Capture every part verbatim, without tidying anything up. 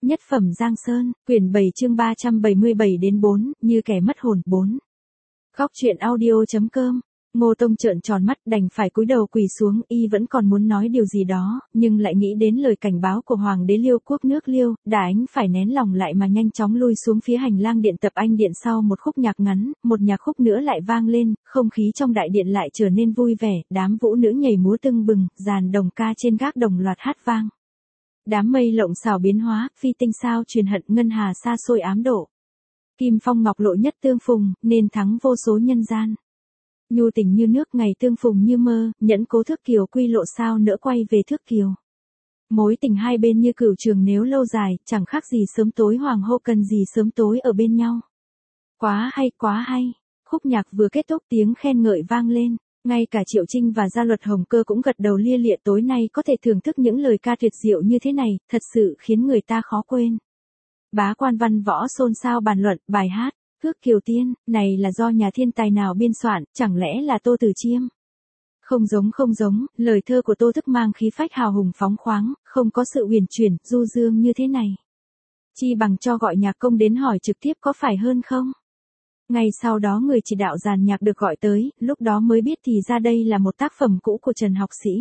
Nhất phẩm Giang Sơn, quyển bảy chương ba trăm bảy mươi bảy đến bốn, như kẻ mất hồn, bốn. Góc truyện audio.com. Ngô Tông trợn tròn mắt đành phải cúi đầu quỳ xuống, y vẫn còn muốn nói điều gì đó, nhưng lại nghĩ đến lời cảnh báo của Hoàng đế Liêu quốc nước Liêu, Đà Ánh phải nén lòng lại mà nhanh chóng lui xuống phía hành lang điện tập anh điện. Sau một khúc nhạc ngắn, một nhạc khúc nữa lại vang lên, không khí trong đại điện lại trở nên vui vẻ, đám vũ nữ nhảy múa tưng bừng, dàn đồng ca trên gác đồng loạt hát vang. Đám mây lộng xảo biến hóa, phi tinh sao truyền hận, ngân hà xa xôi ám độ. Kim phong ngọc lộ nhất tương phùng, nên thắng vô số nhân gian. Nhu tình như nước ngày tương phùng như mơ, nhẫn cố thước kiều quy lộ sao nỡ quay về thước kiều. Mối tình hai bên như cửu trường nếu lâu dài, chẳng khác gì sớm tối hoàng hô cần gì sớm tối ở bên nhau. Quá hay, quá hay. Khúc nhạc vừa kết thúc tiếng khen ngợi vang lên. Ngay cả Triệu Trinh và Gia Luật Hồng Cơ cũng gật đầu lia lịa, tối nay có thể thưởng thức những lời ca tuyệt diệu như thế này, thật sự khiến người ta khó quên. Bá quan văn võ xôn xao bàn luận, bài hát, Thước Kiều Tiên, này là do nhà thiên tài nào biên soạn, chẳng lẽ là Tô Tử Chiêm? Không giống không giống, lời thơ của Tô Thức mang khí phách hào hùng phóng khoáng, không có sự huyền chuyển, du dương như thế này. Chi bằng cho gọi nhạc công đến hỏi trực tiếp có phải hơn không? Ngay sau đó người chỉ đạo dàn nhạc được gọi tới, lúc đó mới biết thì ra đây là một tác phẩm cũ của Trần Học Sĩ.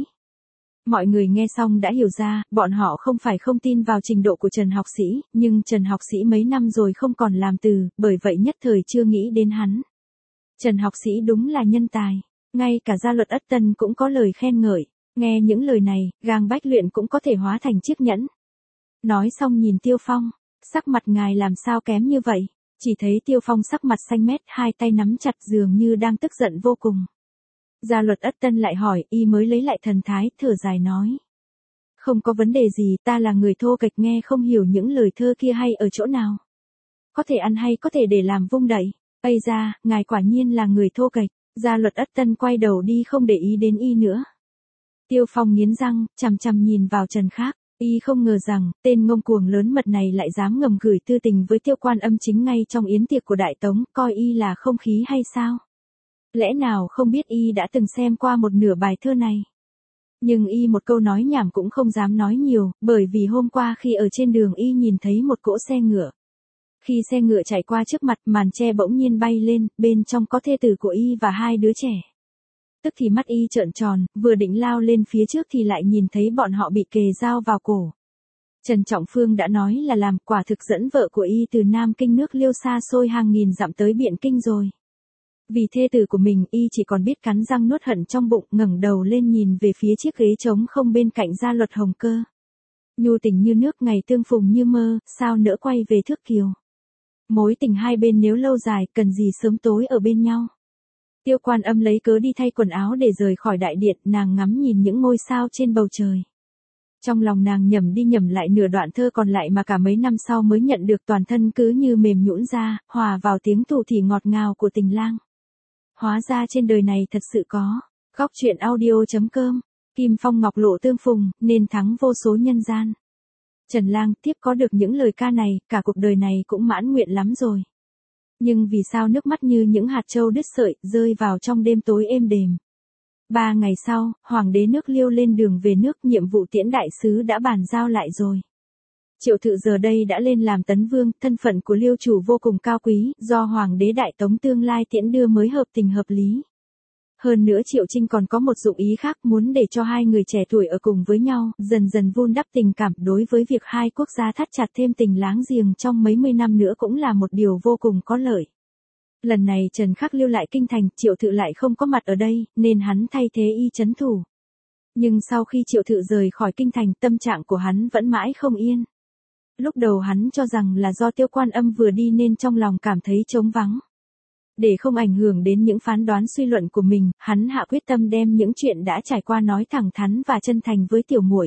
Mọi người nghe xong đã hiểu ra, bọn họ không phải không tin vào trình độ của Trần Học Sĩ, nhưng Trần Học Sĩ mấy năm rồi không còn làm từ, bởi vậy nhất thời chưa nghĩ đến hắn. Trần Học Sĩ đúng là nhân tài, ngay cả Gia Luật Ất Tân cũng có lời khen ngợi, nghe những lời này, gang bách luyện cũng có thể hóa thành chiếc nhẫn. Nói xong nhìn Tiêu Phong, sắc mặt ngài làm sao kém như vậy? Chỉ thấy Tiêu Phong sắc mặt xanh mét, hai tay nắm chặt dường như đang tức giận vô cùng. Gia Luật Ất Tân lại hỏi, y mới lấy lại thần thái, thở dài nói. Không có vấn đề gì, ta là người thô kệch nghe không hiểu những lời thơ kia hay ở chỗ nào. Có thể ăn hay có thể để làm vung đậy. Ây ra, ngài quả nhiên là người thô kệch. Gia Luật Ất Tân quay đầu đi không để ý đến y nữa. Tiêu Phong nghiến răng, chằm chằm nhìn vào Trần Khác. Y không ngờ rằng, tên ngông cuồng lớn mật này lại dám ngầm gửi tư tình với Tiêu Quan Âm chính ngay trong yến tiệc của Đại Tống, coi y là không khí hay sao? Lẽ nào không biết y đã từng xem qua một nửa bài thơ này? Nhưng y một câu nói nhảm cũng không dám nói nhiều, bởi vì hôm qua khi ở trên đường y nhìn thấy một cỗ xe ngựa. Khi xe ngựa chạy qua trước mặt, màn che bỗng nhiên bay lên, bên trong có thê tử của y và hai đứa trẻ. Tức thì mắt y trợn tròn, vừa định lao lên phía trước thì lại nhìn thấy bọn họ bị kề dao vào cổ. Trần Trọng Phương đã nói là làm, quả thực dẫn vợ của y từ Nam Kinh nước Liêu xa xôi hàng nghìn dặm tới Biện Kinh rồi. Vì thê tử của mình, y chỉ còn biết cắn răng nuốt hận trong bụng, ngẩng đầu lên nhìn về phía chiếc ghế trống không bên cạnh Gia Luật Hồng Cơ. Nhu tình như nước ngày tương phùng như mơ, sao nỡ quay về thước kiều. Mối tình hai bên nếu lâu dài, cần gì sớm tối ở bên nhau. Tiêu Quan Âm lấy cớ đi thay quần áo để rời khỏi đại điện, nàng ngắm nhìn những ngôi sao trên bầu trời. Trong lòng nàng nhẩm đi nhẩm lại nửa đoạn thơ còn lại mà cả mấy năm sau mới nhận được, toàn thân cứ như mềm nhũn ra, hòa vào tiếng thủ thỉ ngọt ngào của tình lang. Hóa ra trên đời này thật sự có. Góc truyện audio.com. Kim phong ngọc lộ tương phùng, nên thắng vô số nhân gian. Trần Lang tiếp có được những lời ca này, cả cuộc đời này cũng mãn nguyện lắm rồi. Nhưng vì sao nước mắt như những hạt châu đứt sợi, rơi vào trong đêm tối êm đềm. Ba ngày sau, Hoàng đế nước Liêu lên đường về nước, nhiệm vụ tiễn đại sứ đã bàn giao lại rồi. Triệu Thự giờ đây đã lên làm tấn vương, thân phận của Liêu chủ vô cùng cao quý, do Hoàng đế Đại Tống tương lai tiễn đưa mới hợp tình hợp lý. Hơn nữa Triệu Trinh còn có một dụng ý khác, muốn để cho hai người trẻ tuổi ở cùng với nhau, dần dần vun đắp tình cảm. Đối với việc hai quốc gia thắt chặt thêm tình láng giềng trong mấy mươi năm nữa cũng là một điều vô cùng có lợi. Lần này Trần Khắc lưu lại kinh thành, Triệu Thự lại không có mặt ở đây, nên hắn thay thế y trấn thủ. Nhưng sau khi Triệu Thự rời khỏi kinh thành, tâm trạng của hắn vẫn mãi không yên. Lúc đầu hắn cho rằng là do Tiêu Quan Âm vừa đi nên trong lòng cảm thấy trống vắng. Để không ảnh hưởng đến những phán đoán suy luận của mình, hắn hạ quyết tâm đem những chuyện đã trải qua nói thẳng thắn và chân thành với tiểu muội.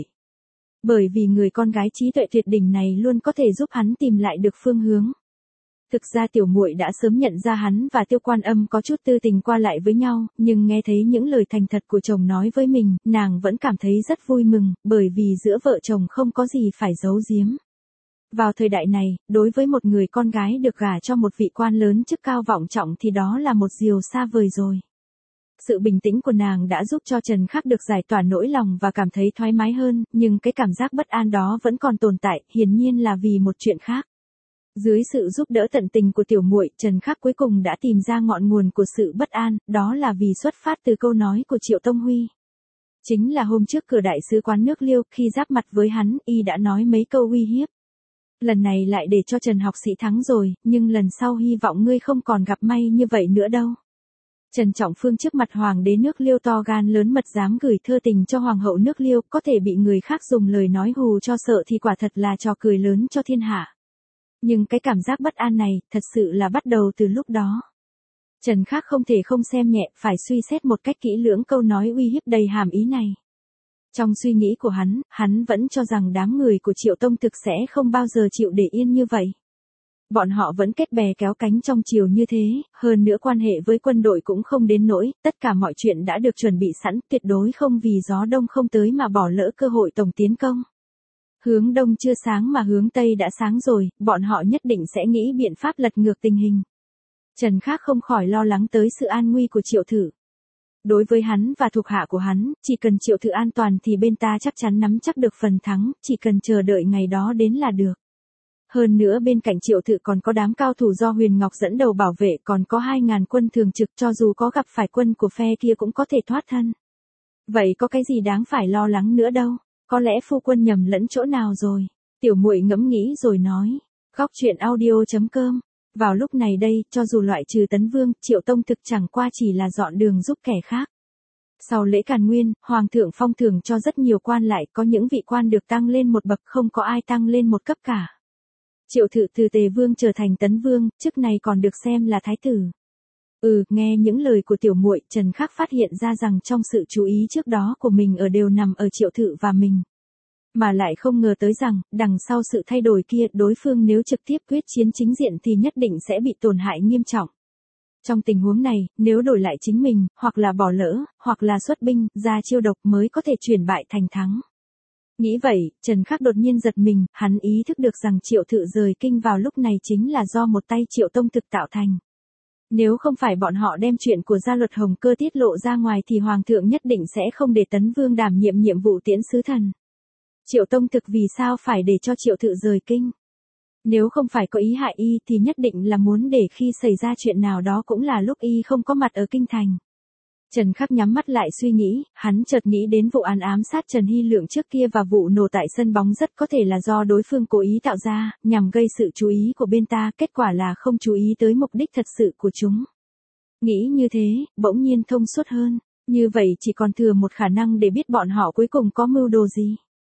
Bởi vì người con gái trí tuệ tuyệt đỉnh này luôn có thể giúp hắn tìm lại được phương hướng. Thực ra tiểu muội đã sớm nhận ra hắn và Tiêu Quan Âm có chút tư tình qua lại với nhau, nhưng nghe thấy những lời thành thật của chồng nói với mình, nàng vẫn cảm thấy rất vui mừng, bởi vì giữa vợ chồng không có gì phải giấu giếm. Vào thời đại này, đối với một người con gái được gả cho một vị quan lớn chức cao vọng trọng thì đó là một điều xa vời rồi. Sự bình tĩnh của nàng đã giúp cho Trần Khắc được giải tỏa nỗi lòng và cảm thấy thoải mái hơn, nhưng cái cảm giác bất an đó vẫn còn tồn tại, hiển nhiên là vì một chuyện khác. Dưới sự giúp đỡ tận tình của tiểu muội, Trần Khắc cuối cùng đã tìm ra ngọn nguồn của sự bất an, đó là vì xuất phát từ câu nói của Triệu Tông Huy. Chính là hôm trước cửa đại sứ quán nước Liêu, khi giáp mặt với hắn, y đã nói mấy câu uy hiếp. Lần này lại để cho Trần học sĩ thắng rồi, nhưng lần sau hy vọng ngươi không còn gặp may như vậy nữa đâu. Trần Trọng Phương trước mặt hoàng đế nước Liêu to gan lớn mật dám gửi thơ tình cho hoàng hậu nước Liêu, có thể bị người khác dùng lời nói hù cho sợ thì quả thật là trò cười lớn cho thiên hạ. Nhưng cái cảm giác bất an này, thật sự là bắt đầu từ lúc đó. Trần Khắc không thể không xem nhẹ, phải suy xét một cách kỹ lưỡng câu nói uy hiếp đầy hàm ý này. Trong suy nghĩ của hắn, hắn vẫn cho rằng đám người của Triệu Tông thực sẽ không bao giờ chịu để yên như vậy. Bọn họ vẫn kết bè kéo cánh trong triều như thế, hơn nữa quan hệ với quân đội cũng không đến nỗi, tất cả mọi chuyện đã được chuẩn bị sẵn, tuyệt đối không vì gió đông không tới mà bỏ lỡ cơ hội tổng tiến công. Hướng đông chưa sáng mà hướng tây đã sáng rồi, bọn họ nhất định sẽ nghĩ biện pháp lật ngược tình hình. Trần Khắc không khỏi lo lắng tới sự an nguy của Triệu Thử. Đối với hắn và thuộc hạ của hắn, chỉ cần Triệu Thử an toàn thì bên ta chắc chắn nắm chắc được phần thắng, chỉ cần chờ đợi ngày đó đến là được. Hơn nữa bên cạnh Triệu Thử còn có đám cao thủ do Huyền Ngọc dẫn đầu bảo vệ, còn có hai ngàn quân thường trực, cho dù có gặp phải quân của phe kia cũng có thể thoát thân. Vậy có cái gì đáng phải lo lắng nữa đâu, có lẽ phu quân nhầm lẫn chỗ nào rồi. Tiểu muội ngẫm nghĩ rồi nói. Góc truyện audio chấm com. Vào lúc này đây, cho dù loại trừ Tấn Vương, Triệu Tông thực chẳng qua chỉ là dọn đường giúp kẻ khác. Sau lễ Càn Nguyên, Hoàng thượng phong thưởng cho rất nhiều quan lại, có những vị quan được tăng lên một bậc, không có ai tăng lên một cấp cả. Triệu Thử từ Tề Vương trở thành Tấn Vương, chức này còn được xem là thái tử. Ừ, nghe những lời của tiểu muội, Trần Khắc phát hiện ra rằng trong sự chú ý trước đó của mình ở đều nằm ở Triệu Thử và mình. Mà lại không ngờ tới rằng, đằng sau sự thay đổi kia, đối phương nếu trực tiếp quyết chiến chính diện thì nhất định sẽ bị tổn hại nghiêm trọng. Trong tình huống này, nếu đổi lại chính mình, hoặc là bỏ lỡ, hoặc là xuất binh, ra chiêu độc mới có thể chuyển bại thành thắng. Nghĩ vậy, Trần Khắc đột nhiên giật mình, hắn ý thức được rằng Triệu Thự rời kinh vào lúc này chính là do một tay Triệu Tông thực tạo thành. Nếu không phải bọn họ đem chuyện của gia luật Hồng Cơ tiết lộ ra ngoài thì Hoàng thượng nhất định sẽ không để Tấn Vương đảm nhiệm nhiệm vụ tiễn sứ thần. Triệu Tông thực vì sao phải để cho Triệu Thự rời kinh? Nếu không phải có ý hại y thì nhất định là muốn để khi xảy ra chuyện nào đó cũng là lúc y không có mặt ở kinh thành. Trần Khắc nhắm mắt lại suy nghĩ, hắn chợt nghĩ đến vụ án ám sát Trần Hy Lượng trước kia và vụ nổ tại sân bóng rất có thể là do đối phương cố ý tạo ra, nhằm gây sự chú ý của bên ta, kết quả là không chú ý tới mục đích thật sự của chúng. Nghĩ như thế, bỗng nhiên thông suốt hơn, như vậy chỉ còn thừa một khả năng để biết bọn họ cuối cùng có mưu đồ gì.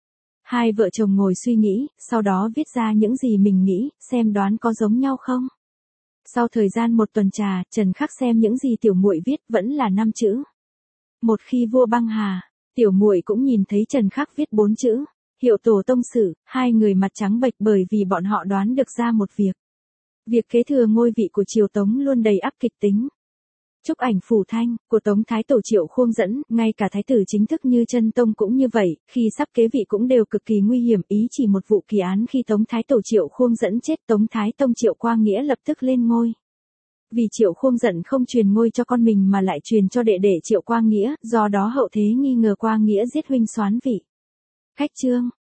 Hai vợ chồng ngồi suy nghĩ, sau đó viết ra những gì mình nghĩ, xem đoán có giống nhau không. Sau thời gian một tuần trà, Trần Khắc xem những gì tiểu muội viết vẫn là năm chữ. Một khi vua băng hà, tiểu muội cũng nhìn thấy Trần Khắc viết bốn chữ, hiệu tổ tông sử, hai người mặt trắng bệch bởi vì bọn họ đoán được ra một việc. Việc kế thừa ngôi vị của Triều Tống luôn đầy ắp kịch tính. Chúc ảnh phủ thanh, của Tống Thái Tổ Triệu Khuông dẫn, ngay cả thái tử chính thức như Chân Tông cũng như vậy, khi sắp kế vị cũng đều cực kỳ nguy hiểm, ý chỉ một vụ kỳ án khi Tống Thái Tổ Triệu Khuông dẫn chết, Tống Thái Tông Triệu Quang Nghĩa lập tức lên ngôi. Vì Triệu Khuông dẫn không truyền ngôi cho con mình mà lại truyền cho đệ đệ Triệu Quang Nghĩa, do đó hậu thế nghi ngờ Quang Nghĩa giết huynh soán vị. Khách chương